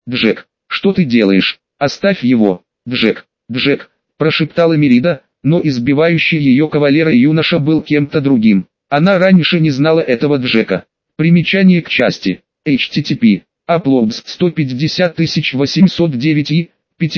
Джек, что ты делаешь? Оставь его. Джек, Джек, прошептала Мерида, но избивающий ее кавалера юноша был кем-то другим. Она раньше не знала этого Джека. Примечание к части. http. Uploads 150809 и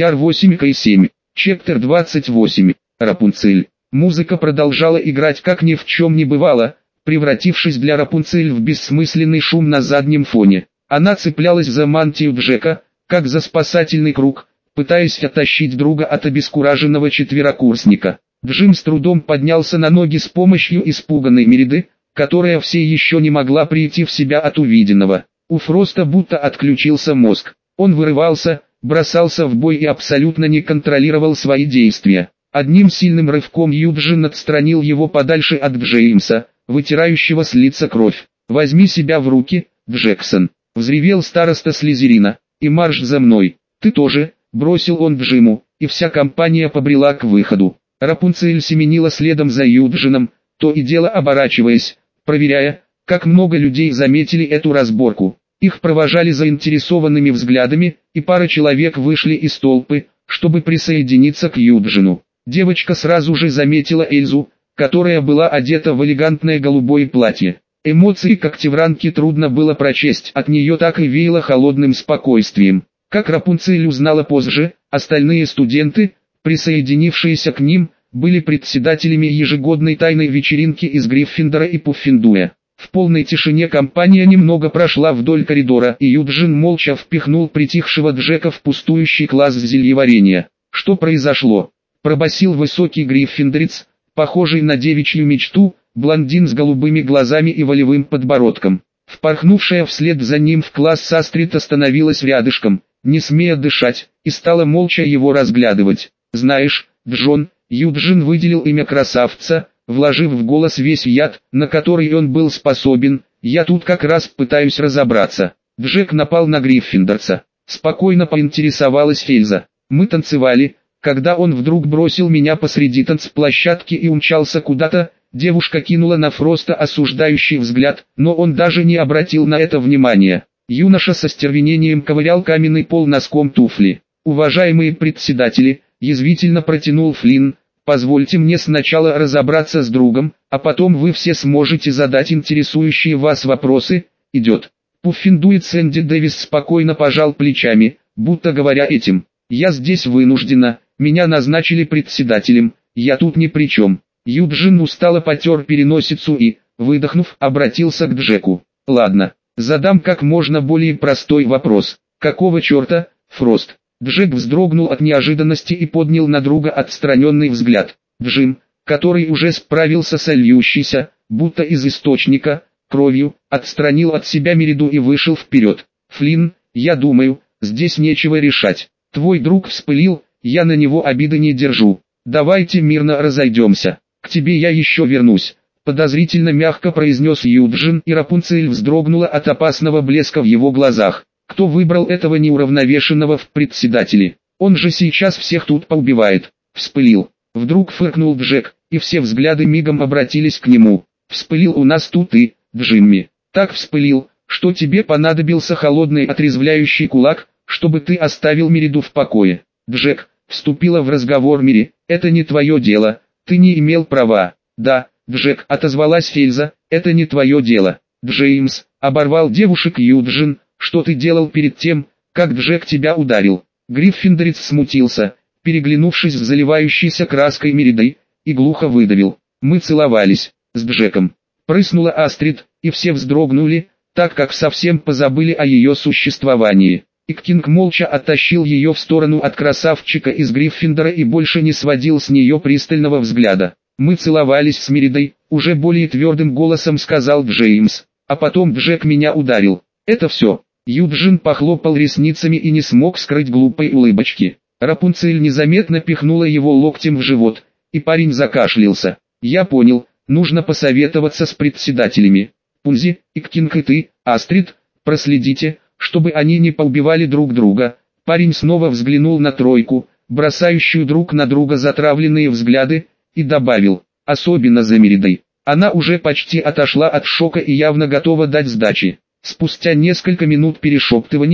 PTR8K7. Чептер 28. Рапунцель. Музыка продолжала играть как ни в чем не бывало, превратившись для Рапунцель в бессмысленный шум на заднем фоне. Она цеплялась за мантию Джека, как за спасательный круг, пытаясь оттащить друга от обескураженного четверокурсника. Джим с трудом поднялся на ноги с помощью испуганной Мериды, которая все еще не могла прийти в себя от увиденного. У Фроста будто отключился мозг. Он вырывался, бросался в бой и абсолютно не контролировал свои действия. Одним сильным рывком Юджин отстранил его подальше от Джеймса, вытирающего с лица кровь. «Возьми себя в руки, Джексон!» — взревел староста Слизерина. «И марш за мной! Ты тоже!» — бросил он Джиму, и вся компания побрела к выходу. Рапунцель семенила следом за Юджином, то и дело оборачиваясь, проверяя, как много людей заметили эту разборку. Их провожали заинтересованными взглядами, и пара человек вышли из толпы, чтобы присоединиться к Юджину. Девочка сразу же заметила Эльзу, которая была одета в элегантное голубое платье. Эмоции когтевранки трудно было прочесть, от нее так и веяло холодным спокойствием. Как Рапунцель узнала позже, остальные студенты, присоединившиеся к ним, были председателями ежегодной тайной вечеринки из Гриффиндора и Пуффендуя. В полной тишине компания немного прошла вдоль коридора, и Юджин молча впихнул притихшего Джека в пустующий класс зельеварения. «Что произошло?» – пробасил высокий гриффиндорец, похожий на девичью мечту, блондин с голубыми глазами и волевым подбородком. Впорхнувшая вслед за ним в класс Астрид остановилась рядышком, не смея дышать, и стала молча его разглядывать. «Знаешь, Джон», — Юджин выделил имя красавца, вложив в голос весь яд, на который он был способен, «я тут как раз пытаюсь разобраться». Джек напал на гриффиндорца. Спокойно поинтересовалась Эльза. «Мы танцевали, когда он вдруг бросил меня посреди танцплощадки и умчался куда-то». Девушка кинула на Фроста осуждающий взгляд, но он даже не обратил на это внимания. Юноша со стервенением ковырял каменный пол носком туфли. «Уважаемые председатели», — язвительно протянул Флинн, «позвольте мне сначала разобраться с другом, а потом вы все сможете задать интересующие вас вопросы. Идет». Пуффендует Сэнди Дэвис спокойно пожал плечами, будто говоря этим: «Я здесь вынуждена, меня назначили председателем, я тут ни при чем». Юджин устало потер переносицу и, выдохнув, обратился к Джеку. «Ладно, задам как можно более простой вопрос. Какого черта, Фрост?» Джек вздрогнул от неожиданности и поднял на друга отстраненный взгляд. Джим, который уже справился с льющейся, будто из источника, кровью, отстранил от себя Мериду и вышел вперед. «Флинн, я думаю, здесь нечего решать. Твой друг вспылил, я на него обиды не держу. Давайте мирно разойдемся. К тебе я еще вернусь», — подозрительно мягко произнес Юджин, и Рапунцель вздрогнула от опасного блеска в его глазах. «Кто выбрал этого неуравновешенного в председатели? Он же сейчас всех тут поубивает». «Вспылил». Вдруг фыркнул Джек, и все взгляды мигом обратились к нему. «Вспылил у нас тут и, Джимми. Так вспылил, что тебе понадобился холодный отрезвляющий кулак, чтобы ты оставил Мериду в покое». «Джек», — вступила в разговор Мери, — «это не твое дело, ты не имел права». «Да, Джек», — отозвалась Эльза, — «это не твое дело». «Джеймс», — оборвал девушек Юджин, — «что ты делал перед тем, как Джек тебя ударил?» Гриффиндорец смутился, переглянувшись с заливающейся краской Меридой, и глухо выдавил: «Мы целовались с Джеком». Прыснула Астрид, и все вздрогнули, так как совсем позабыли о ее существовании. И Кинг молча оттащил ее в сторону от красавчика из Гриффиндора и больше не сводил с нее пристального взгляда. «Мы целовались с Меридой», — уже более твердым голосом сказал Джеймс. «А потом Джек меня ударил. Это все». Юджин похлопал ресницами и не смог скрыть глупой улыбочки. Рапунцель незаметно пихнула его локтем в живот, и парень закашлялся. «Я понял, нужно посоветоваться с председателями. Пунзи, Иккинг и ты, Астрид, проследите, чтобы они не поубивали друг друга». Парень снова взглянул на тройку, бросающую друг на друга затравленные взгляды, и добавил: «Особенно за Меридой. Она уже почти отошла от шока и явно готова дать сдачи». Спустя несколько минут перешептываний,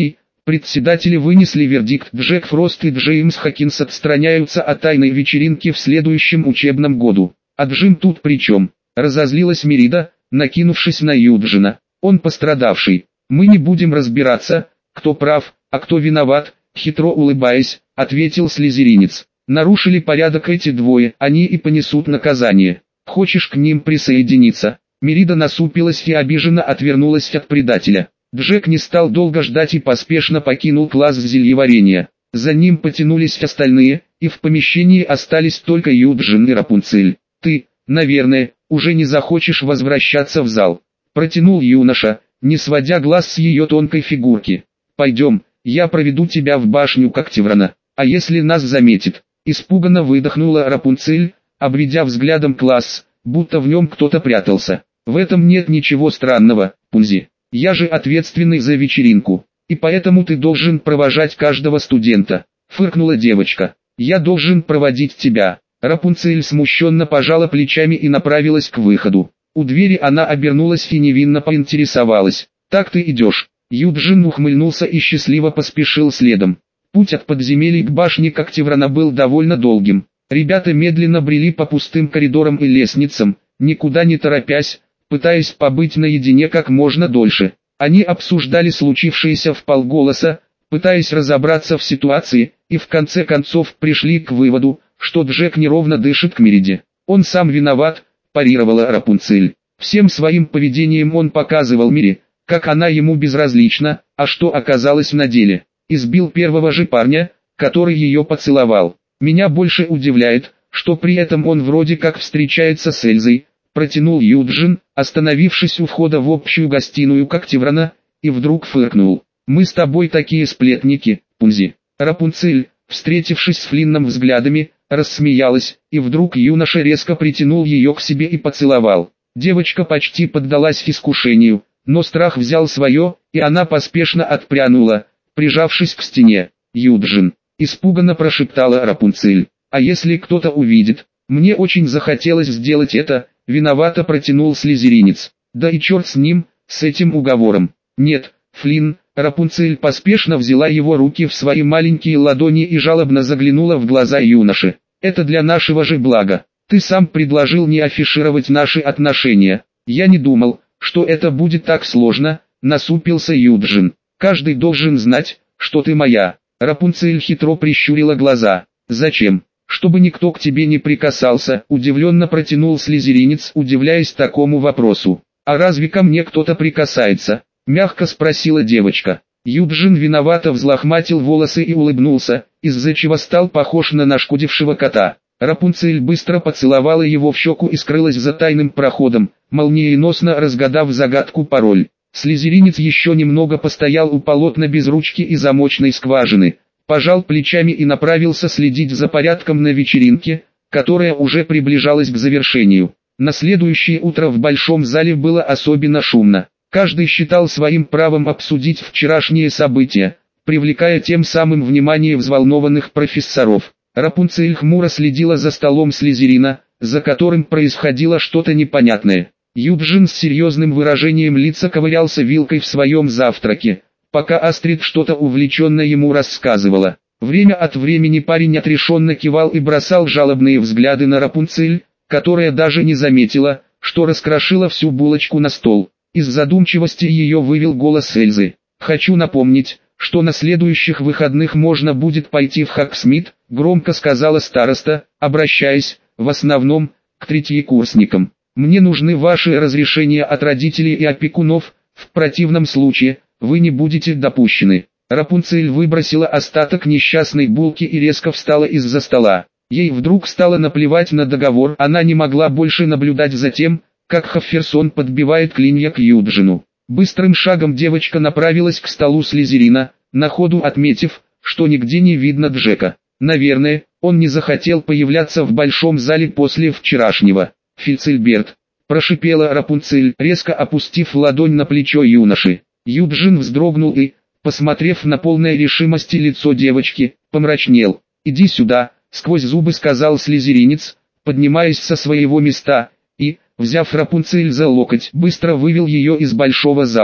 Председатели вынесли вердикт: Джек Фрост и Джеймс Хокинс отстраняются от тайной вечеринки в следующем учебном году. А Джим тут при чем? Разозлилась Мерида, накинувшись на Юджина. Он пострадавший. Мы не будем разбираться, кто прав, а кто виноват, хитро улыбаясь, ответил слизеринец. Нарушили порядок эти двое, они и понесут наказание. Хочешь к ним присоединиться? Мерида насупилась и обиженно отвернулась от предателя. Джек не стал долго ждать и поспешно покинул класс зельеварения. За ним потянулись остальные, и в помещении остались только Юджин и Рапунцель. «Ты, наверное, уже не захочешь возвращаться в зал», — протянул юноша, не сводя глаз с ее тонкой фигурки. «Пойдем, я проведу тебя в башню Когтеврана, а если нас заметит?» Испуганно выдохнула Рапунцель, обведя взглядом класс, будто в нем кто-то прятался. «В этом нет ничего странного, Пунзи. Я же ответственный за вечеринку, и поэтому ты должен провожать каждого студента», — фыркнула девочка. «Я должен проводить тебя». Рапунцель смущенно пожала плечами и направилась к выходу. У двери она обернулась и невинно поинтересовалась: «Так ты идешь?» Юджин ухмыльнулся и счастливо поспешил следом. Путь от подземелий к башне Когтеврана был довольно долгим. Ребята медленно брели по пустым коридорам и лестницам, никуда не торопясь, пытаясь побыть наедине как можно дольше. Они обсуждали случившееся вполголоса, пытаясь разобраться в ситуации, и в конце концов пришли к выводу, что Джек неровно дышит к Мериде. «Он сам виноват», – парировала Рапунцель. Всем своим поведением он показывал Мере, как она ему безразлична, а что оказалось на деле. Избил первого же парня, который ее поцеловал. «Меня больше удивляет, что при этом он вроде как встречается с Эльзой», – протянул Юджин, остановившись у входа в общую гостиную Когтеврана, и вдруг фыркнул. «Мы с тобой такие сплетники, Пунзи». Рапунцель, встретившись с Флинном взглядами, рассмеялась, и вдруг юноша резко притянул ее к себе и поцеловал. Девочка почти поддалась искушению, но страх взял свое, и она поспешно отпрянула, прижавшись к стене. «Юджин», — испуганно прошептала Рапунцель, — «а если кто-то увидит?» «Мне очень захотелось сделать это», — виновато протянул слизеринец. «Да и черт с ним, с этим уговором». «Нет, Флинн», — Рапунцель поспешно взяла его руки в свои маленькие ладони и жалобно заглянула в глаза юноши. «Это для нашего же блага. Ты сам предложил не афишировать наши отношения. Я не думал, что это будет так сложно», — насупился Юджин. «Каждый должен знать, что ты моя». Рапунцель хитро прищурила глаза. «Зачем?» «Чтобы никто к тебе не прикасался», — удивленно протянул слизеринец, удивляясь такому вопросу. «А разве ко мне кто-то прикасается?» — мягко спросила девочка. Юджин виновато взлохматил волосы и улыбнулся, из-за чего стал похож на нашкодившего кота. Рапунцель быстро поцеловала его в щеку и скрылась за тайным проходом, молниеносно разгадав загадку-пароль. Слизеринец еще немного постоял у полотна без ручки и замочной скважины, пожал плечами и направился следить за порядком на вечеринке, которая уже приближалась к завершению. На следующее утро в большом зале было особенно шумно. Каждый считал своим правом обсудить вчерашние события, привлекая тем самым внимание взволнованных профессоров. Рапунцель хмуро следила за столом Слизерина, за которым происходило что-то непонятное. Юджин с серьезным выражением лица ковырялся вилкой в своем завтраке, пока Астрид что-то увлеченно ему рассказывала. Время от времени парень отрешенно кивал и бросал жалобные взгляды на Рапунцель, которая даже не заметила, что раскрошила всю булочку на стол. Из задумчивости ее вывел голос Эльзы. «Хочу напомнить, что на следующих выходных можно будет пойти в Хоксмит», громко сказала староста, обращаясь, в основном, к третьекурсникам. «Мне нужны ваши разрешения от родителей и опекунов, в противном случае, вы не будете допущены». Рапунцель выбросила остаток несчастной булки и резко встала из-за стола. Ей вдруг стало наплевать на договор, она не могла больше наблюдать за тем, как Хофферсон подбивает клинья к Юджину. Быстрым шагом девочка направилась к столу Слизерина, на ходу отметив, что нигде не видно Джека. Наверное, он не захотел появляться в большом зале после вчерашнего. «Фильцельберт», – прошипела Рапунцель, резко опустив ладонь на плечо юноши. Юджин вздрогнул и, посмотрев на полное решимости лицо девочки, помрачнел. «Иди сюда», – сквозь зубы сказал слизеринец, поднимаясь со своего места, и, взяв Рапунцель за локоть, быстро вывел ее из большого зала.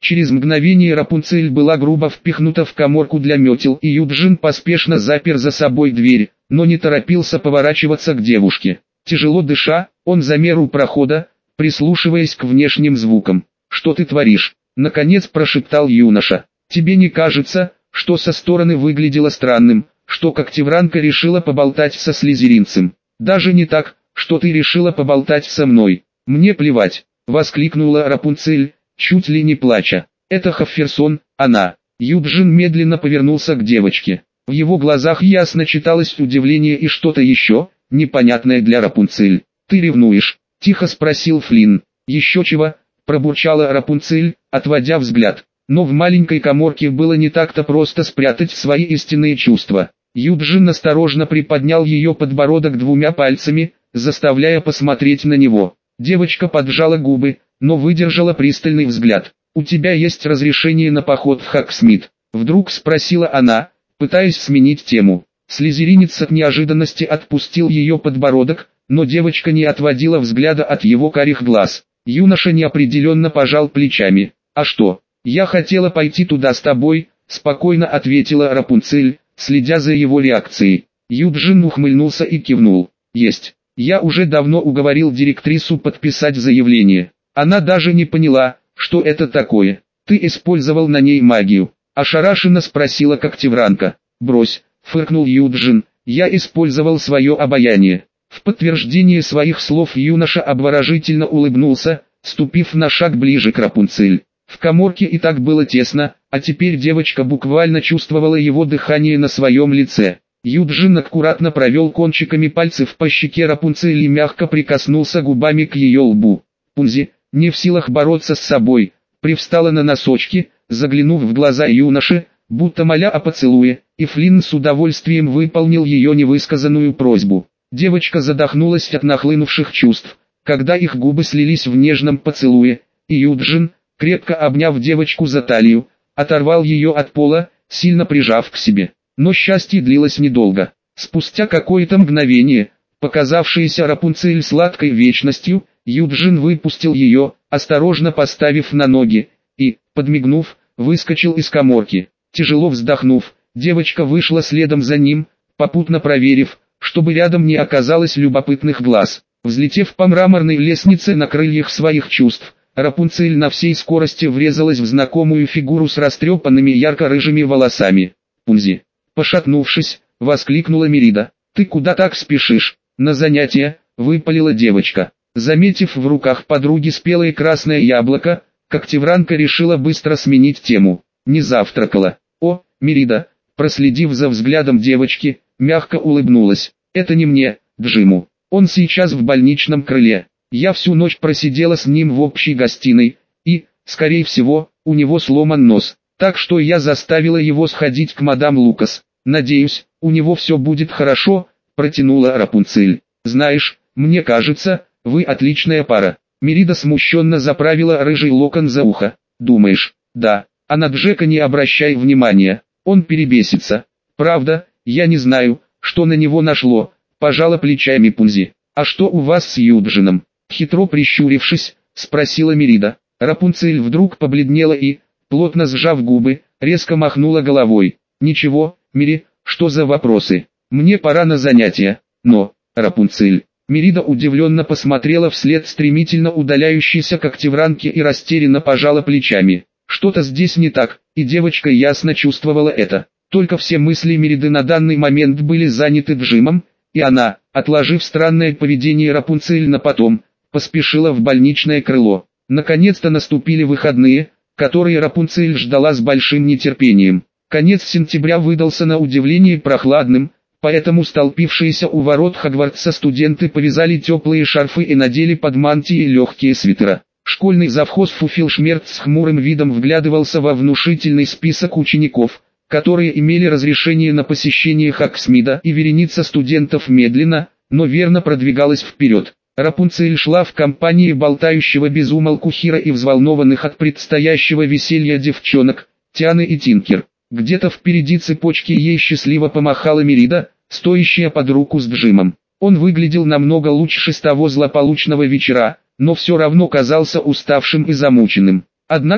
Через мгновение Рапунцель была грубо впихнута в каморку для метел, и Юджин поспешно запер за собой дверь, но не торопился поворачиваться к девушке. Тяжело дыша, он замер у прохода, прислушиваясь к внешним звукам. «Что ты творишь?» — наконец прошептал юноша. «Тебе не кажется, что со стороны выглядело странным, что Когтевранка решила поболтать со слизеринцем? Даже не так, что ты решила поболтать со мной. Мне плевать!» — воскликнула Рапунцель, чуть ли не плача. «Это Хафферсон, она». Юджин медленно повернулся к девочке. В его глазах ясно читалось удивление и что-то еще, непонятное для Рапунцель. «Ты ревнуешь?» — тихо спросил Флинн. «Еще чего?» — пробурчала Рапунцель, отводя взгляд. Но в маленькой каморке было не так-то просто спрятать свои истинные чувства. Юджин осторожно приподнял ее подбородок двумя пальцами, заставляя посмотреть на него. Девочка поджала губы, но выдержала пристальный взгляд. «У тебя есть разрешение на поход в Хаксмит?» — вдруг спросила она, пытаясь сменить тему. Слизеринец от неожиданности отпустил ее подбородок, но девочка не отводила взгляда от его карих глаз. Юноша неопределенно пожал плечами. «А что? Я хотела пойти туда с тобой», — спокойно ответила Рапунцель, следя за его реакцией. Юджин ухмыльнулся и кивнул. «Есть. Я уже давно уговорил директрису подписать заявление. Она даже не поняла, что это такое. Ты использовал на ней магию?» — ошарашенно спросила Когтевранка. «Брось», — фыркнул Юджин, — «я использовал свое обаяние». В подтверждение своих слов юноша обворожительно улыбнулся, ступив на шаг ближе к Рапунцель. В каморке и так было тесно, а теперь девочка буквально чувствовала его дыхание на своем лице. Юджин аккуратно провел кончиками пальцев по щеке Рапунцель и мягко прикоснулся губами к ее лбу. Пунзи, не в силах бороться с собой, привстала на носочки, заглянув в глаза юноши, будто моля о поцелуе, и Флинн с удовольствием выполнил ее невысказанную просьбу. Девочка задохнулась от нахлынувших чувств, когда их губы слились в нежном поцелуе, и Юджин, крепко обняв девочку за талию, оторвал ее от пола, сильно прижав к себе. Но счастье длилось недолго. Спустя какое-то мгновение, показавшееся Рапунцель сладкой вечностью, Юджин выпустил ее, осторожно поставив на ноги, и, подмигнув, выскочил из каморки. Тяжело вздохнув, девочка вышла следом за ним, попутно проверив, чтобы рядом не оказалось любопытных глаз. Взлетев по мраморной лестнице на крыльях своих чувств, Рапунцель на всей скорости врезалась в знакомую фигуру с растрепанными ярко-рыжими волосами. «Пунзи!» Пошатнувшись, воскликнула Мерида. «Ты куда так спешишь?» «На занятия», — выпалила девочка. Заметив в руках подруги спелое красное яблоко, Когтевранка решила быстро сменить тему. «Не завтракала». «О, Мерида!» Проследив за взглядом девочки, мягко улыбнулась. «Это не мне, Джиму. Он сейчас в больничном крыле. Я всю ночь просидела с ним в общей гостиной, и, скорее всего, у него сломан нос. Так что я заставила его сходить к мадам Лукас. Надеюсь, у него все будет хорошо», — протянула Рапунцель. «Знаешь, мне кажется, вы отличная пара». Мерида смущенно заправила рыжий локон за ухо. «Думаешь?» «Да, а на Джека не обращай внимания, он перебесится». «Правда, я не знаю, что на него нашло», — пожала плечами Пунзи. «А что у вас с Юджином?» Хитро прищурившись, спросила Мерида. Рапунцель вдруг побледнела и, плотно сжав губы, резко махнула головой. «Ничего, Мери, что за вопросы? Мне пора на занятия». «Но, Рапунцель...» Мерида удивленно посмотрела вслед стремительно удаляющейся Когтевранке и растерянно пожала плечами. Что-то здесь не так, и девочка ясно чувствовала это. Только все мысли Мериды на данный момент были заняты Джимом, и она, отложив странное поведение Рапунцель на потом, поспешила в больничное крыло. Наконец-то наступили выходные, которые Рапунцель ждала с большим нетерпением. Конец сентября выдался на удивление прохладным, поэтому столпившиеся у ворот Хогвартса студенты повязали теплые шарфы и надели под мантии легкие свитера. Школьный завхоз Фуфелшмерт с хмурым видом вглядывался во внушительный список учеников, которые имели разрешение на посещение Хоксмида, и вереница студентов медленно, но верно продвигалась вперед. Рапунцель шла в компании болтающего без умолку Хира и взволнованных от предстоящего веселья девчонок, Тианы и Тинкер. Где-то впереди цепочки ей счастливо помахала Мерида, стоящая под руку с Джимом. Он выглядел намного лучше с того злополучного вечера, но все равно казался уставшим и замученным. Однако,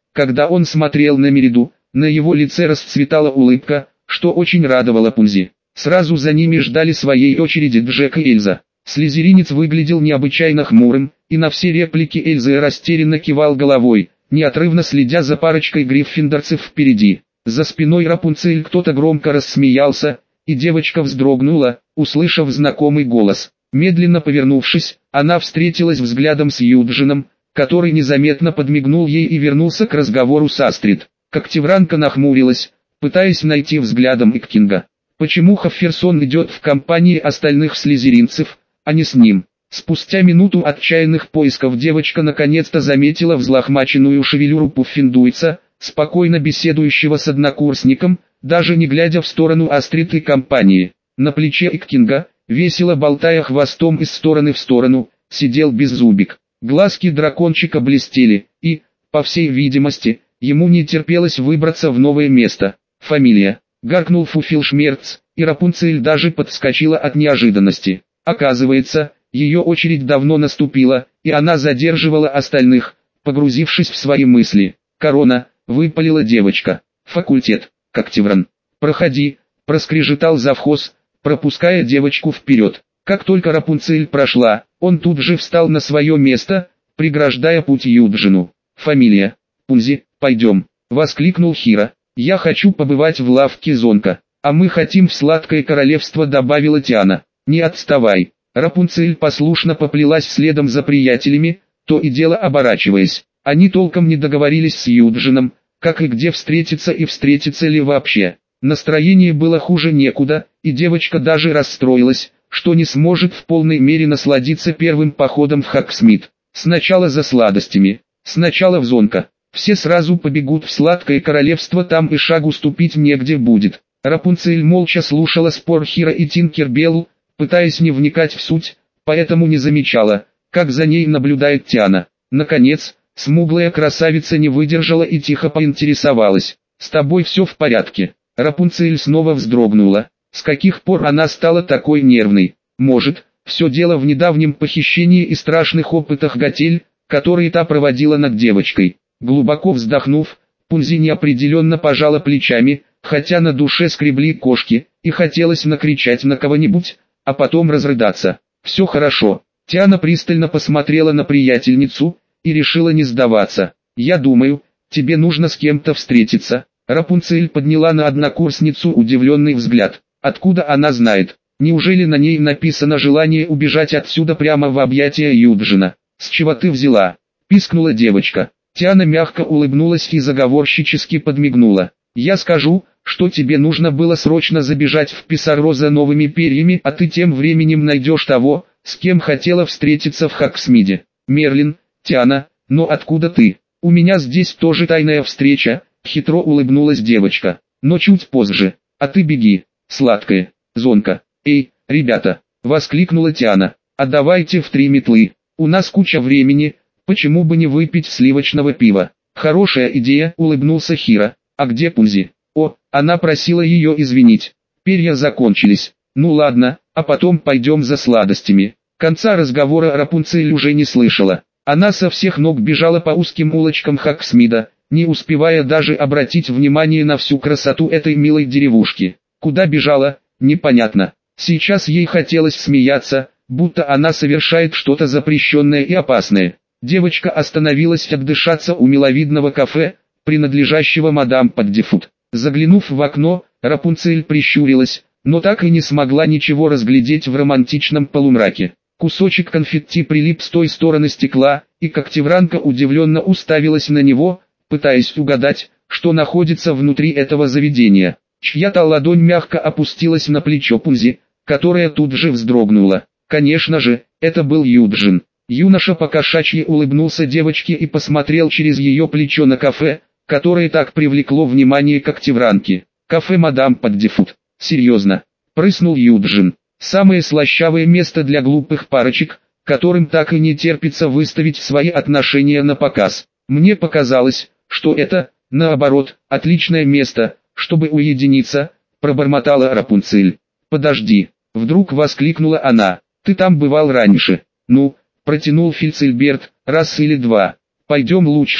Когда он смотрел на Мериду, на его лице расцветала улыбка, что очень радовало Пунзи. Сразу за ними ждали своей очереди Джек и Эльза. Слизеринец выглядел необычайно хмурым, и на все реплики Эльзы растерянно кивал головой, неотрывно следя за парочкой гриффиндорцев впереди. За спиной Рапунцель кто-то громко рассмеялся, и девочка вздрогнула, услышав знакомый голос. Медленно повернувшись, она встретилась взглядом с Юджином, который незаметно подмигнул ей и вернулся к разговору с Астрид. Когтевранка нахмурилась, пытаясь найти взглядом Иккинга. Почему Хафферсон идет в компании остальных слизеринцев, а не с ним? Спустя минуту отчаянных поисков девочка наконец-то заметила взлохмаченную шевелюру Пуффиндуйца, спокойно беседующего с однокурсником, даже не глядя в сторону Астрид и компании. На плече Иккинга, весело болтая хвостом из стороны в сторону, сидел Беззубик. Глазки дракончика блестели, и, по всей видимости, ему не терпелось выбраться в новое место. Фамилия. Гаркнул Фуфелшмерц, и Рапунцель даже подскочила от неожиданности. Оказывается, ее очередь давно наступила, и она задерживала остальных, погрузившись в свои мысли. «Корона», — выпалила девочка. «Факультет, Когтевран». «Проходи», — проскрежетал завхоз, пропуская девочку вперед. Как только Рапунцель прошла, он тут же встал на свое место, преграждая путь Юджину. «Фамилия. Пунзи, пойдем», — воскликнул Хиро. «Я хочу побывать в лавке Зонка». «А мы хотим в сладкое королевство», — добавила Тиана. «Не отставай». Рапунцель послушно поплелась следом за приятелями, то и дело оборачиваясь. Они толком не договорились с Юджином, как и где встретиться и встретиться ли вообще. Настроение было хуже некуда, и девочка даже расстроилась, что не сможет в полной мере насладиться первым походом в Хоксмит. Сначала за сладостями, сначала в Зонка. Все сразу побегут в сладкое королевство, там и шагу ступить негде будет. Рапунцель молча слушала спор Хиро и Тинкербелл, пытаясь не вникать в суть, поэтому не замечала, как за ней наблюдает Тиана. Наконец, смуглая красавица не выдержала и тихо поинтересовалась: «С тобой все в порядке?» Рапунцель снова вздрогнула. С каких пор она стала такой нервной? Может, все дело в недавнем похищении и страшных опытах Готель, которые та проводила над девочкой. Глубоко вздохнув, Пунзи неопределенно пожала плечами, хотя на душе скребли кошки, и хотелось накричать на кого-нибудь, а потом разрыдаться. «Все хорошо». Тиана пристально посмотрела на приятельницу и решила не сдаваться. «Я думаю, тебе нужно с кем-то встретиться». Рапунцель подняла на однокурсницу удивленный взгляд. Откуда она знает? Неужели на ней написано желание убежать отсюда прямо в объятия Юджина? «С чего ты взяла?» – пискнула девочка. Тиана мягко улыбнулась и заговорщически подмигнула. «Я скажу, что тебе нужно было срочно забежать в Писаро за новыми перьями, а ты тем временем найдешь того, с кем хотела встретиться в Хоксмиде». «Мерлин, Тиана, но откуда ты? У меня здесь тоже тайная встреча», — хитро улыбнулась девочка. «Но чуть позже. А ты беги, сладкая, Зонка». «Эй, ребята!» — воскликнула Тиана. «А давайте в 3 метлы. У нас куча времени, почему бы не выпить сливочного пива?» «Хорошая идея», — улыбнулся Хиро. «А где Пунзи?» «О, она просила ее извинить. Перья закончились. Ну ладно, а потом пойдем за сладостями». Конца разговора Рапунцель уже не слышала. Она со всех ног бежала по узким улочкам Хоксмида, не успевая даже обратить внимание на всю красоту этой милой деревушки. Куда бежала, непонятно. Сейчас ей хотелось смеяться, будто она совершает что-то запрещенное и опасное. Девочка остановилась отдышаться у миловидного кафе, принадлежащего мадам Паддифуд. Заглянув в окно, Рапунцель прищурилась, но так и не смогла ничего разглядеть в романтичном полумраке. Кусочек конфетти прилип с той стороны стекла, и Когтевранка удивленно уставилась на него, пытаясь угадать, что находится внутри этого заведения. Чья-то ладонь мягко опустилась на плечо Пунзи, которая тут же вздрогнула. Конечно же, это был Юджин. Юноша покошачьи улыбнулся девочке и посмотрел через ее плечо на кафе, которое так привлекло внимание Когтевранки. «Кафе мадам Паддифуд». «Серьезно?» – прыснул Юджин. «Самое слащавое место для глупых парочек, которым так и не терпится выставить свои отношения на показ. Мне показалось, что это, наоборот, отличное место, чтобы уединиться», – пробормотала Рапунцель. «Подожди», – вдруг воскликнула она. «Ты там бывал раньше?» «Ну», – протянул Фильцельберт, «раз или два. Пойдем лучше,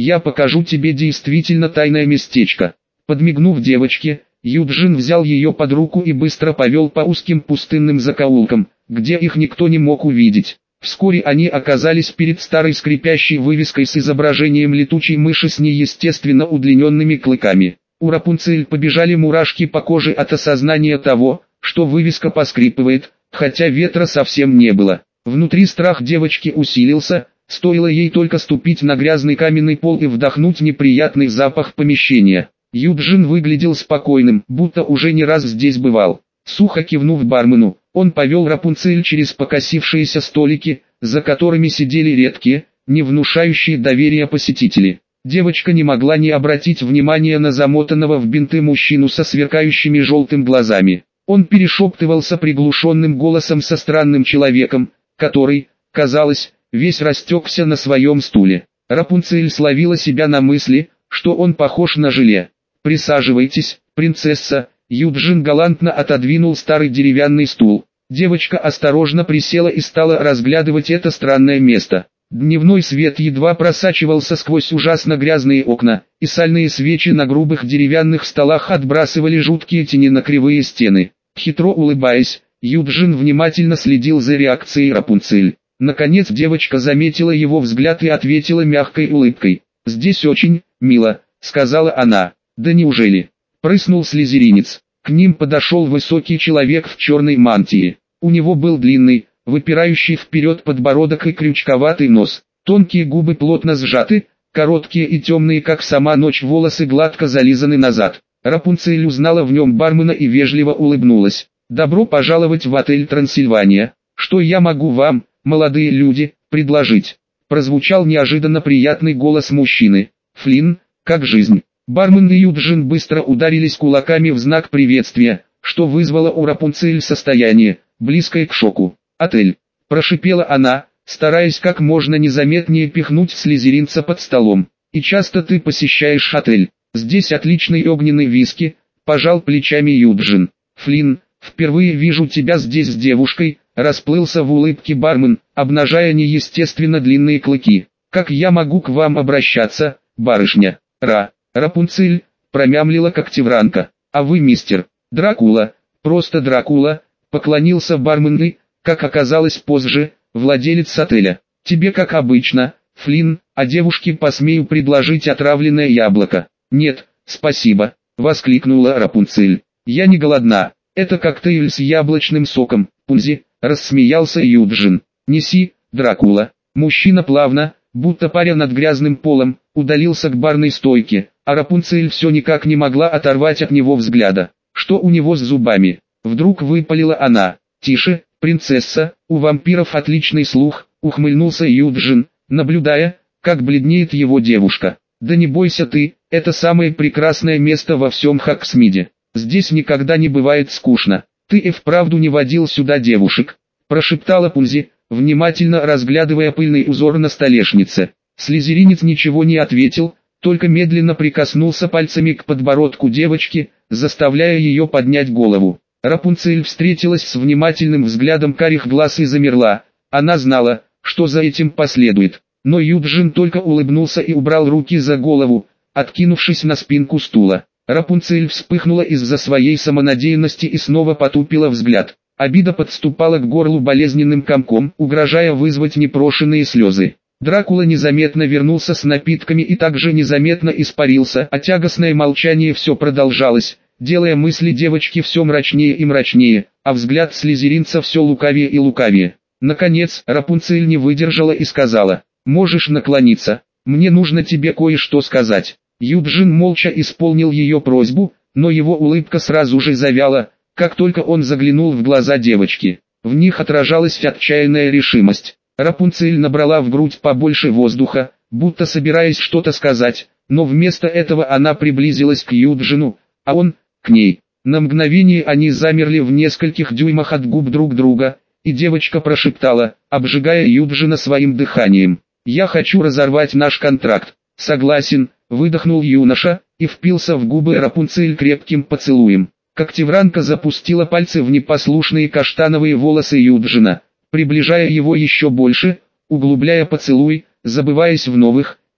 я покажу тебе действительно тайное местечко. Подмигнув девочке, Юджин взял ее под руку и быстро повел по узким пустынным закоулкам, где их никто не мог увидеть. Вскоре они оказались перед старой скрипящей вывеской с изображением летучей мыши с неестественно удлиненными клыками. У Рапунцель побежали мурашки по коже от осознания того, что вывеска поскрипывает, хотя ветра совсем не было. Внутри страх девочки усилился, стоило ей только ступить на грязный каменный пол и вдохнуть неприятный запах помещения. Юджин выглядел спокойным, будто уже не раз здесь бывал. Сухо кивнув бармену, он повел Рапунцель через покосившиеся столики, за которыми сидели редкие, не внушающие доверия посетители. Девочка не могла не обратить внимания на замотанного в бинты мужчину со сверкающими желтым глазами. Он перешептывался приглушенным голосом со странным человеком, который, казалось, весь растекся на своем стуле. Рапунцель словила себя на мысли, что он похож на желе. «Присаживайтесь, принцесса». Юджин галантно отодвинул старый деревянный стул. Девочка осторожно присела и стала разглядывать это странное место. Дневной свет едва просачивался сквозь ужасно грязные окна, и сальные свечи на грубых деревянных столах отбрасывали жуткие тени на кривые стены. Хитро улыбаясь, Юджин внимательно следил за реакцией Рапунцель. Наконец девочка заметила его взгляд и ответила мягкой улыбкой. «Здесь очень мило», — сказала она. «Да неужели?» — прыснул слизеринец. К ним подошел высокий человек в черной мантии. У него был длинный, выпирающий вперед подбородок и крючковатый нос. Тонкие губы плотно сжаты, короткие и темные как сама ночь волосы гладко зализаны назад. Рапунцель узнала в нем бармена и вежливо улыбнулась. «Добро пожаловать в отель «Трансильвания». Что я могу вам, молодые люди, предложить?» Прозвучал неожиданно приятный голос мужчины. «Флинн, как жизнь?» Бармен и Юджин быстро ударились кулаками в знак приветствия, что вызвало у Рапунцель состояние, близкое к шоку. «Отель», – прошипела она, стараясь как можно незаметнее пихнуть слизеринца под столом. «И часто ты посещаешь отель? Здесь отличный огненный виски», – пожал плечами Юджин. «Флинн, впервые вижу тебя здесь с девушкой», – расплылся в улыбке бармен, обнажая неестественно длинные клыки. «Как я могу к вам обращаться, барышня?» «Рапунцель», – промямлила Когтевранка. «А вы мистер Дракула, просто Дракула», – поклонился бармен и, как оказалось позже, владелец отеля. «Тебе как обычно, Флинн, а девушке посмею предложить отравленное яблоко». «Нет, спасибо», – воскликнула Рапунцель. «Я не голодна, это коктейль с яблочным соком, Пунзи», – рассмеялся Юджин. «Неси, Дракула». Мужчина плавно, будто паря над грязным полом, удалился к барной стойке, а Рапунцель все никак не могла оторвать от него взгляда. «Что у него с зубами?» Вдруг выпалила она. «Тише, принцесса, у вампиров отличный слух», — ухмыльнулся Юджин, наблюдая, как бледнеет его девушка. «Да не бойся ты, это самое прекрасное место во всем Хоксмиде. Здесь никогда не бывает скучно. Ты и вправду не водил сюда девушек», — прошептала Пунзи, внимательно разглядывая пыльный узор на столешнице. Слизеринец ничего не ответил, только медленно прикоснулся пальцами к подбородку девочки, заставляя ее поднять голову. Рапунцель встретилась с внимательным взглядом карих глаз и замерла. Она знала, что за этим последует. Но Юджин только улыбнулся и убрал руки за голову, откинувшись на спинку стула. Рапунцель вспыхнула из-за своей самонадеянности и снова потупила взгляд. Обида подступала к горлу болезненным комком, угрожая вызвать непрошенные слезы. Дракула незаметно вернулся с напитками и также незаметно испарился, а тягостное молчание все продолжалось, делая мысли девочки все мрачнее и мрачнее, а взгляд слизеринца все лукавее и лукавее. Наконец, Рапунцель не выдержала и сказала: «Можешь наклониться, мне нужно тебе кое-что сказать». Юджин молча исполнил ее просьбу, но его улыбка сразу же завяла, как только он заглянул в глаза девочки. В них отражалась отчаянная решимость. Рапунцель набрала в грудь побольше воздуха, будто собираясь что-то сказать, но вместо этого она приблизилась к Юджину, а он к ней. На мгновение они замерли в нескольких дюймах от губ друг друга, и девочка прошептала, обжигая Юджина своим дыханием: «Я хочу разорвать наш контракт». «Согласен», — выдохнул юноша, и впился в губы Рапунцель крепким поцелуем. Когтевранка запустила пальцы в непослушные каштановые волосы Юджина, приближая его еще больше, углубляя поцелуй, забываясь в новых,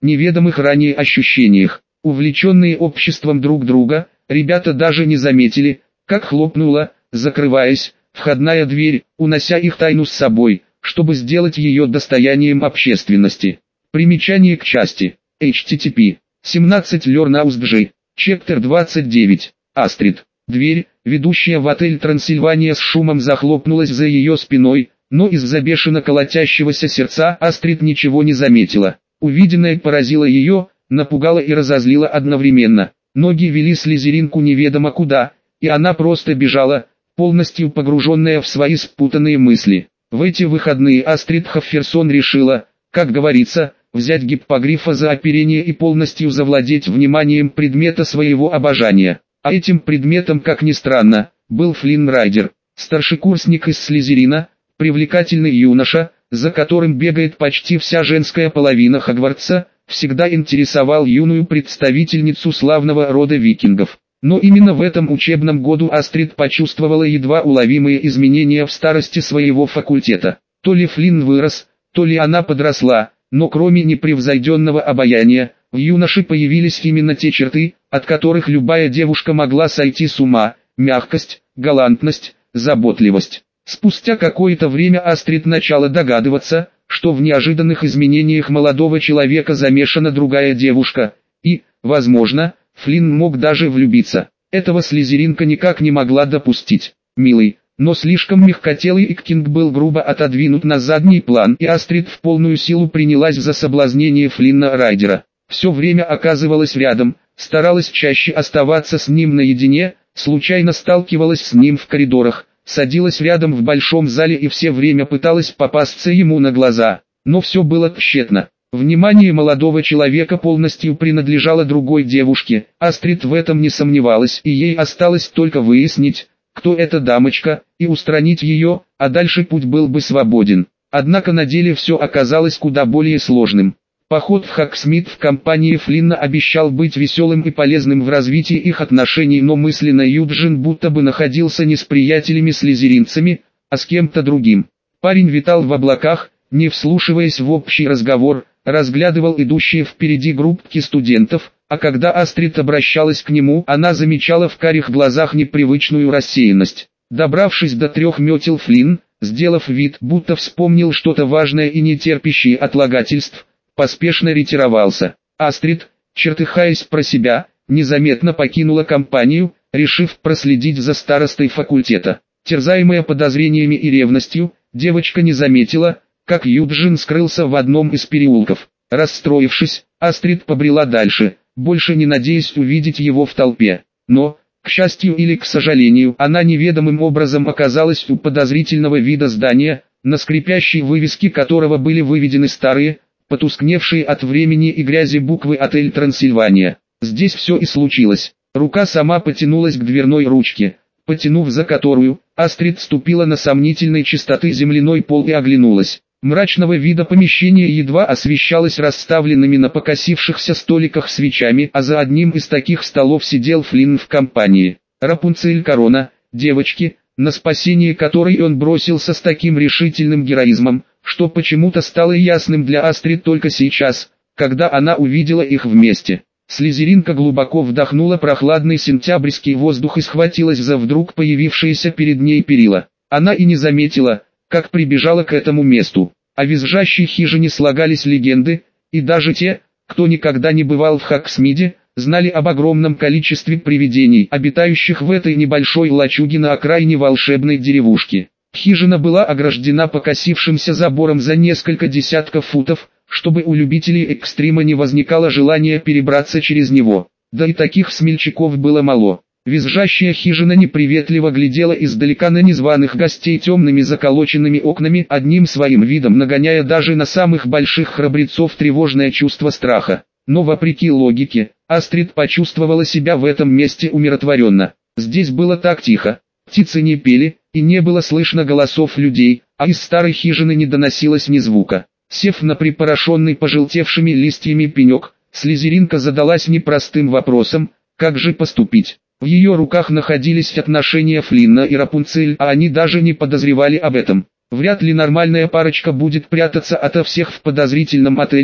неведомых ранее ощущениях. Увлеченные обществом друг друга, ребята даже не заметили, как хлопнула, закрываясь, входная дверь, унося их тайну с собой, чтобы сделать ее достоянием общественности. Примечание к части. http. 17 Learnhouse Chapter 29. Астрид. Дверь, ведущая в отель Трансильвания, с шумом захлопнулась за ее спиной, но из-за бешено колотящегося сердца Астрид ничего не заметила. Увиденное поразило ее, напугало и разозлило одновременно. Ноги вели слизеринку неведомо куда, и она просто бежала, полностью погруженная в свои спутанные мысли. В эти выходные Астрид Хафферсон решила, как говорится, взять гиппогрифа за оперение и полностью завладеть вниманием предмета своего обожания. А этим предметом, как ни странно, был Флинн Райдер, старшекурсник из Слизерина, привлекательный юноша, за которым бегает почти вся женская половина Хогвартса, всегда интересовал юную представительницу славного рода викингов. Но именно в этом учебном году Астрид почувствовала едва уловимые изменения в старости своего факультета. То ли Флинн вырос, то ли она подросла, но кроме непревзойденного обаяния, в юноше появились именно те черты, от которых любая девушка могла сойти с ума: мягкость, галантность, заботливость. Спустя какое-то время Астрид начала догадываться, что в неожиданных изменениях молодого человека замешана другая девушка, и, возможно, Флинн мог даже влюбиться. Этого слизеринка никак не могла допустить. Милый, но слишком мягкотелый Иккинг был грубо отодвинут на задний план, и Астрид в полную силу принялась за соблазнение Флинна Райдера. Все время оказывалась рядом, старалась чаще оставаться с ним наедине, случайно сталкивалась с ним в коридорах, садилась рядом в большом зале и все время пыталась попасться ему на глаза. Но все было тщетно. Внимание молодого человека полностью принадлежало другой девушке. Астрид в этом не сомневалась, и ей осталось только выяснить, кто эта дамочка, и устранить ее, а дальше путь был бы свободен. Однако на деле все оказалось куда более сложным. Поход в Хогсмит в компании Флинна обещал быть веселым и полезным в развитии их отношений, но мысленно Юджин будто бы находился не с приятелями-слизеринцами, а с кем-то другим. Парень витал в облаках, не вслушиваясь в общий разговор, разглядывал идущие впереди группки студентов, а когда Астрид обращалась к нему, она замечала в карих глазах непривычную рассеянность. Добравшись до 3 метел, Флинн, сделав вид, будто вспомнил что-то важное и не терпящее отлагательств, поспешно ретировался. Астрид, чертыхаясь про себя, незаметно покинула компанию, решив проследить за старостой факультета. Терзаемая подозрениями и ревностью, девочка не заметила, как Юджин скрылся в одном из переулков. Расстроившись, Астрид побрела дальше, больше не надеясь увидеть его в толпе. Но, к счастью или к сожалению, она неведомым образом оказалась у подозрительного вида здания, на скрипящей вывеске которого были выведены старые, потускневшие от времени и грязи буквы «Отель Трансильвания». Здесь все и случилось. Рука сама потянулась к дверной ручке, потянув за которую, Астрид ступила на сомнительной чистоты земляной пол и оглянулась. Мрачного вида помещение едва освещалось расставленными на покосившихся столиках свечами, а за одним из таких столов сидел Флинн в компании Рапунцель Корона, девочки, на спасение которой он бросился с таким решительным героизмом, что почему-то стало ясным для Астрид только сейчас, когда она увидела их вместе. Слизеринка глубоко вдохнула прохладный сентябрьский воздух и схватилась за вдруг появившиеся перед ней перила. Она и не заметила, как прибежала к этому месту. О визжащей хижине слагались легенды, и даже те, кто никогда не бывал в Хогсмиде, знали об огромном количестве привидений, обитающих в этой небольшой лачуге на окраине волшебной деревушки. Хижина была ограждена покосившимся забором за несколько десятков футов, чтобы у любителей экстрима не возникало желания перебраться через него. Да и таких смельчаков было мало. Визжащая хижина неприветливо глядела издалека на незваных гостей темными заколоченными окнами, одним своим видом нагоняя даже на самых больших храбрецов тревожное чувство страха. Но вопреки логике, Астрид почувствовала себя в этом месте умиротворенно. Здесь было так тихо, птицы не пели, и не было слышно голосов людей, а из старой хижины не доносилось ни звука. Сев на припорошенный пожелтевшими листьями пенек, слизеринка задалась непростым вопросом: как же поступить? В ее руках находились отношения Флинна и Рапунцель, а они даже не подозревали об этом. Вряд ли нормальная парочка будет прятаться ото всех в подозрительном отеле,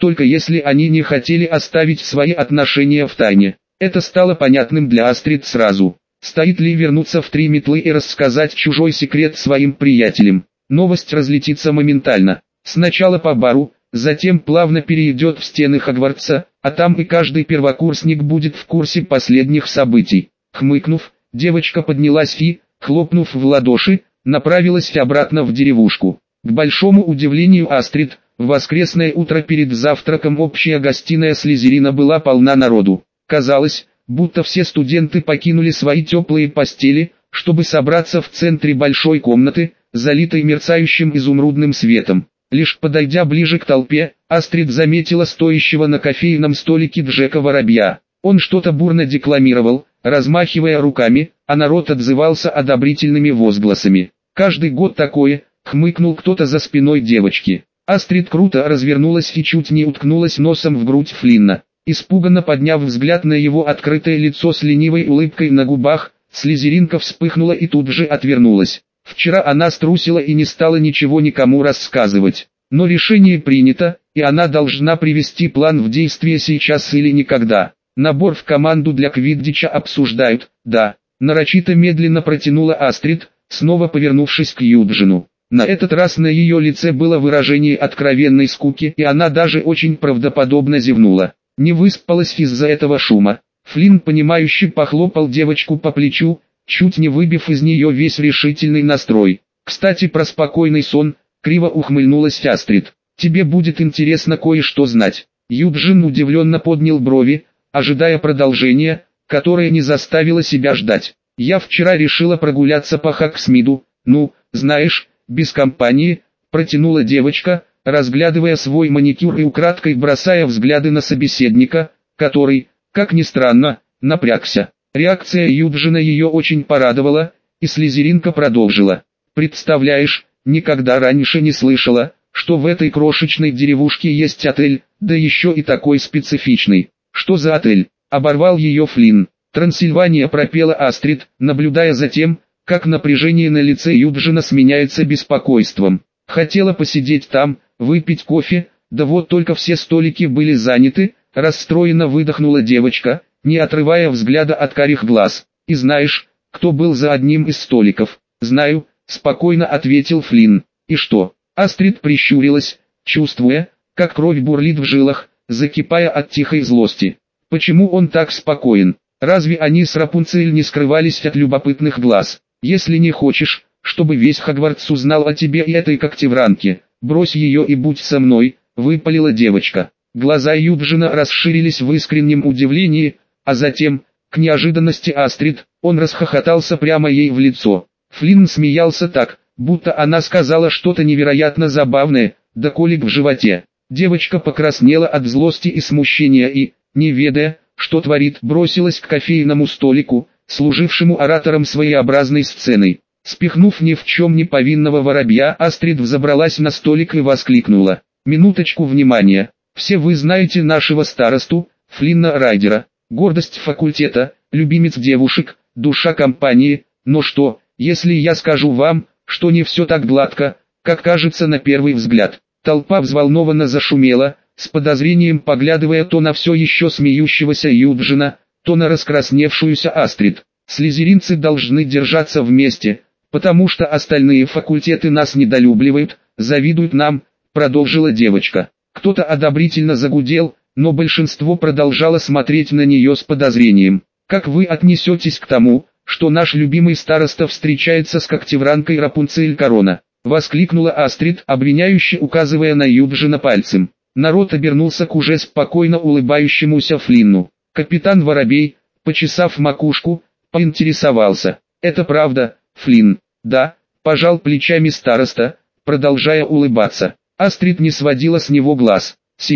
только если они не хотели оставить свои отношения в тайне. Это стало понятным для Астрид сразу. Стоит ли вернуться в Три метлы и рассказать чужой секрет своим приятелям? Новость разлетится моментально. Сначала по бару, затем плавно перейдет в стены Хогвартса, а там и каждый первокурсник будет в курсе последних событий. Хмыкнув, девочка поднялась и, хлопнув в ладоши, направилась обратно в деревушку. К большому удивлению Астрид, в воскресное утро перед завтраком общая гостиная Слизерина была полна народу. Казалось, будто все студенты покинули свои теплые постели, чтобы собраться в центре большой комнаты, залитой мерцающим изумрудным светом. Лишь подойдя ближе к толпе, Астрид заметила стоящего на кофейном столике Джека Воробья. Он что-то бурно декламировал, размахивая руками, а народ отзывался одобрительными возгласами. «Каждый год такое», — хмыкнул кто-то за спиной девочки. Астрид круто развернулась и чуть не уткнулась носом в грудь Флинна. Испуганно подняв взгляд на его открытое лицо с ленивой улыбкой на губах, слизеринка вспыхнула и тут же отвернулась. Вчера она струсила и не стала ничего никому рассказывать. Но решение принято, и она должна привести план в действие сейчас или никогда. Набор в команду для квиддича обсуждают, да. Нарочито медленно протянула Астрид, снова повернувшись к Юджину. На этот раз на ее лице было выражение откровенной скуки, и она даже очень правдоподобно зевнула. Не выспалась из-за этого шума. Флинн понимающе похлопал девочку по плечу, чуть не выбив из нее весь решительный настрой. «Кстати, про спокойный сон», — криво ухмыльнулась Астрид. «Тебе будет интересно кое-что знать». Юджин удивленно поднял брови, ожидая продолжения, которое не заставило себя ждать. «Я вчера решила прогуляться по Хогсмиду, ну, знаешь, без компании», — протянула девочка, разглядывая свой маникюр и украдкой бросая взгляды на собеседника, который, как ни странно, напрягся. Реакция Юджина ее очень порадовала, и слизеринка продолжила. «Представляешь, никогда раньше не слышала, что в этой крошечной деревушке есть отель, да еще и такой специфичный». «Что за отель?» — оборвал ее Флинн. «Трансильвания», — пропела Астрид, наблюдая за тем, как напряжение на лице Юджина сменяется беспокойством. «Хотела посидеть там, выпить кофе, да вот только все столики были заняты», — расстроенно выдохнула девочка, не отрывая взгляда от карих глаз. «И знаешь, кто был за одним из столиков?» «Знаю», — спокойно ответил Флинн. «И что?» Астрид прищурилась, чувствуя, как кровь бурлит в жилах, закипая от тихой злости. «Почему он так спокоен? Разве они с Рапунцель не скрывались от любопытных глаз? Если не хочешь, чтобы весь Хогвартс узнал о тебе и этой когтевранке, брось ее и будь со мной», — выпалила девочка. Глаза Юджина расширились в искреннем удивлении, а затем, к неожиданности Астрид, он расхохотался прямо ей в лицо. Флинн смеялся так, будто она сказала что-то невероятно забавное, до колик в животе. Девочка покраснела от злости и смущения и, не ведая, что творит, бросилась к кофейному столику, служившему оратором своеобразной сценой. Спихнув ни в чем не повинного воробья, Астрид взобралась на столик и воскликнула. «Минуточку внимания. Все вы знаете нашего старосту, Флинна Райдера, гордость факультета, любимец девушек, душа компании, но что, если я скажу вам, что не все так гладко, как кажется на первый взгляд?» Толпа взволнованно зашумела, с подозрением поглядывая то на все еще смеющегося Юджина, то на раскрасневшуюся Астрид. «Слизеринцы должны держаться вместе, потому что остальные факультеты нас недолюбливают, завидуют нам», — продолжила девочка. Кто-то одобрительно загудел, но большинство продолжало смотреть на нее с подозрением. «Как вы отнесетесь к тому, что наш любимый староста встречается с когтевранкой Рапунцель Корона?» — воскликнула Астрид, обвиняюще указывая на Юджина пальцем. Народ обернулся к уже спокойно улыбающемуся Флинну. Капитан Воробей, почесав макушку, поинтересовался. «Это правда, Флинн?» «Да», — пожал плечами староста, продолжая улыбаться. Астрид не сводила с него глаз.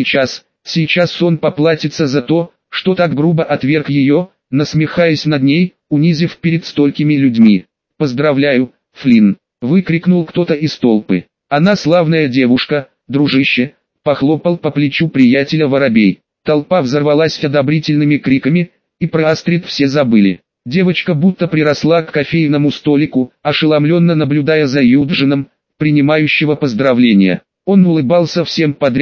Сейчас он поплатится за то, что так грубо отверг ее, насмехаясь над ней, унизив перед столькими людьми. «Поздравляю, Флинн!» — выкрикнул кто-то из толпы. «Она славная девушка, дружище!» — похлопал по плечу приятеля Воробей. Толпа взорвалась одобрительными криками, и про Астрид все забыли. Девочка будто приросла к кофейному столику, ошеломленно наблюдая за Юджином, принимающего поздравления. Он улыбался всем подряд,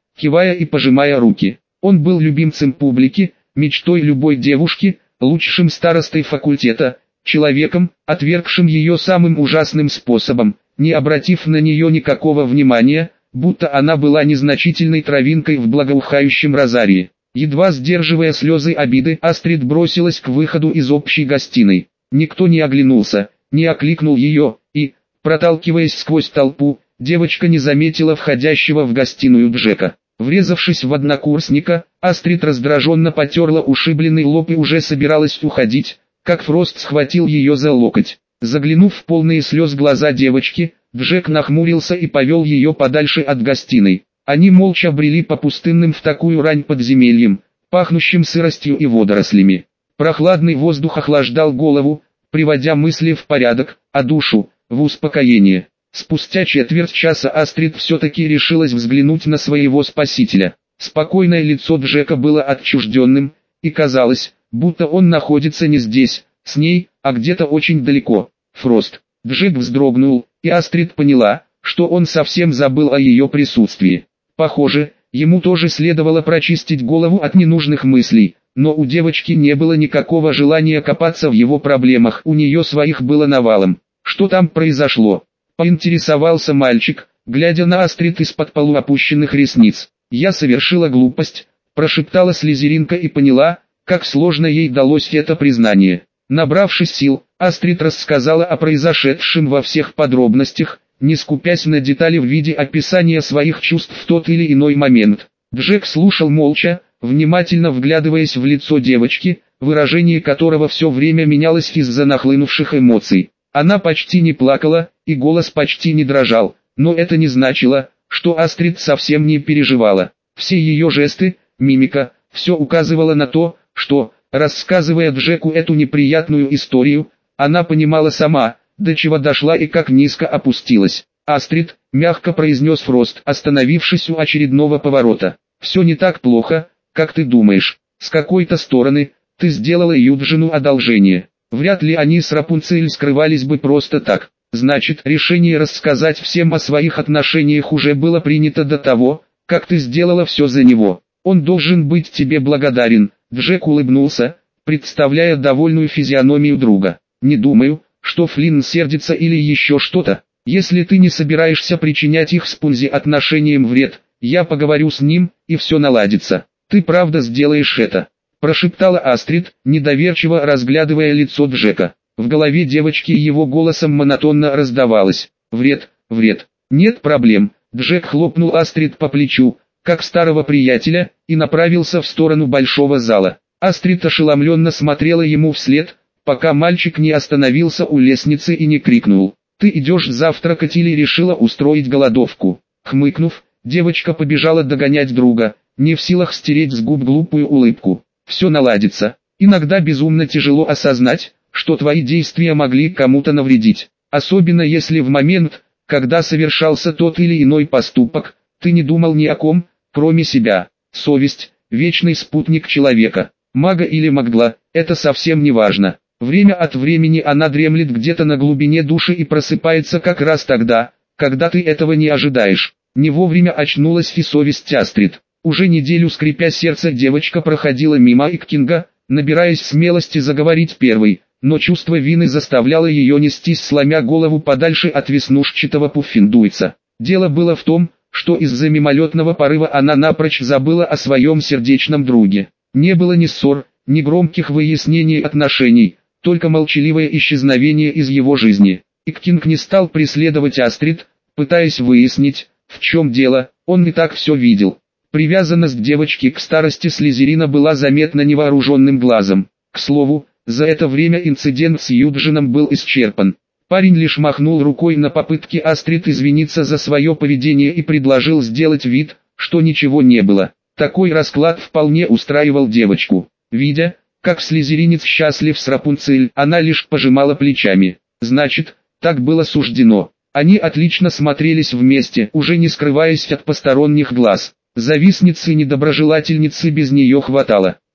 кивая и пожимая руки. Он был любимцем публики, мечтой любой девушки, лучшим старостой факультета, человеком, отвергшим ее самым ужасным способом, не обратив на нее никакого внимания, будто она была незначительной травинкой в благоухающем розарии. Едва сдерживая слезы обиды, Астрид бросилась к выходу из общей гостиной. Никто не оглянулся, не окликнул ее, и, проталкиваясь сквозь толпу, девочка не заметила входящего в гостиную Джека. Врезавшись в однокурсника, Астрид раздраженно потерла ушибленный лоб и уже собиралась уходить, как Фрост схватил ее за локоть. Заглянув в полные слез глаза девочки, Джек нахмурился и повел ее подальше от гостиной. Они молча брели по пустынным в такую рань подземельям, пахнущим сыростью и водорослями. Прохладный воздух охлаждал голову, приводя мысли в порядок, а душу в успокоение. Спустя четверть часа Астрид все-таки решилась взглянуть на своего спасителя. Спокойное лицо Джека было отчужденным, и казалось, будто он находится не здесь, с ней, а где-то очень далеко. Фрост. Джек вздрогнул, и Астрид поняла, что он совсем забыл о ее присутствии. Похоже, ему тоже следовало прочистить голову от ненужных мыслей, но у девочки не было никакого желания копаться в его проблемах, у нее своих было навалом. Что там произошло? Поинтересовался мальчик, глядя на Астрид из-под полуопущенных ресниц. «Я совершила глупость», – прошептала слизеринка и поняла, как сложно ей далось это признание. Набравшись сил, Астрид рассказала о произошедшем во всех подробностях, не скупясь на детали в виде описания своих чувств в тот или иной момент. Джек слушал молча, внимательно вглядываясь в лицо девочки, выражение которого все время менялось из-за нахлынувших эмоций. Она почти не плакала, и голос почти не дрожал, но это не значило, что Астрид совсем не переживала. Все ее жесты, мимика, все указывало на то, что, рассказывая Джеку эту неприятную историю, она понимала сама, до чего дошла и как низко опустилась. «Астрид», — мягко произнес Фрост, остановившись у очередного поворота. «Все не так плохо, как ты думаешь. С какой-то стороны, ты сделала Юджину одолжение. Вряд ли они с Рапунцель скрывались бы просто так. Значит, решение рассказать всем о своих отношениях уже было принято до того, как ты сделала все за него. Он должен быть тебе благодарен». Джек улыбнулся, представляя довольную физиономию друга. «Не думаю, что Флинн сердится или еще что-то. Если ты не собираешься причинять их с Пунзи отношениям вред, я поговорю с ним, и все наладится. Ты правда сделаешь это?» Прошептала Астрид, недоверчиво разглядывая лицо Джека. В голове девочки его голосом монотонно раздавалось: «Вред, вред, нет проблем». Джек хлопнул Астрид по плечу, как старого приятеля, и направился в сторону большого зала. Астрид ошеломленно смотрела ему вслед, пока мальчик не остановился у лестницы и не крикнул: «Ты идешь завтракать или решила устроить голодовку?» Хмыкнув, девочка побежала догонять друга, не в силах стереть с губ глупую улыбку. «Все наладится. Иногда безумно тяжело осознать, что твои действия могли кому-то навредить. Особенно если в момент, когда совершался тот или иной поступок, ты не думал ни о ком, кроме себя. Совесть – вечный спутник человека. Мага или магла – это совсем не важно. Время от времени она дремлет где-то на глубине души и просыпается как раз тогда, когда ты этого не ожидаешь». Не вовремя очнулась и совесть Астрид. Уже неделю, скрипя сердце, девочка проходила мимо Иккинга, набираясь смелости заговорить первой, но чувство вины заставляло ее нестись, сломя голову подальше от веснушчатого пуффиндуйца. Дело было в том, что из-за мимолетного порыва она напрочь забыла о своем сердечном друге. Не было ни ссор, ни громких выяснений отношений, только молчаливое исчезновение из его жизни. Иккинг не стал преследовать Астрид, пытаясь выяснить, в чем дело, он не так все видел. Привязанность девочки к старости Слизерина была заметна невооруженным глазом. К слову, за это время инцидент с Юджином был исчерпан. Парень лишь махнул рукой на попытки Астрид извиниться за свое поведение и предложил сделать вид, что ничего не было. Такой расклад вполне устраивал девочку. Видя, как слизеринец счастлив с Рапунцель, она лишь пожимала плечами. Значит, так было суждено. Они отлично смотрелись вместе, уже не скрываясь от посторонних глаз. Завистницы и недоброжелательницы без нее хватало.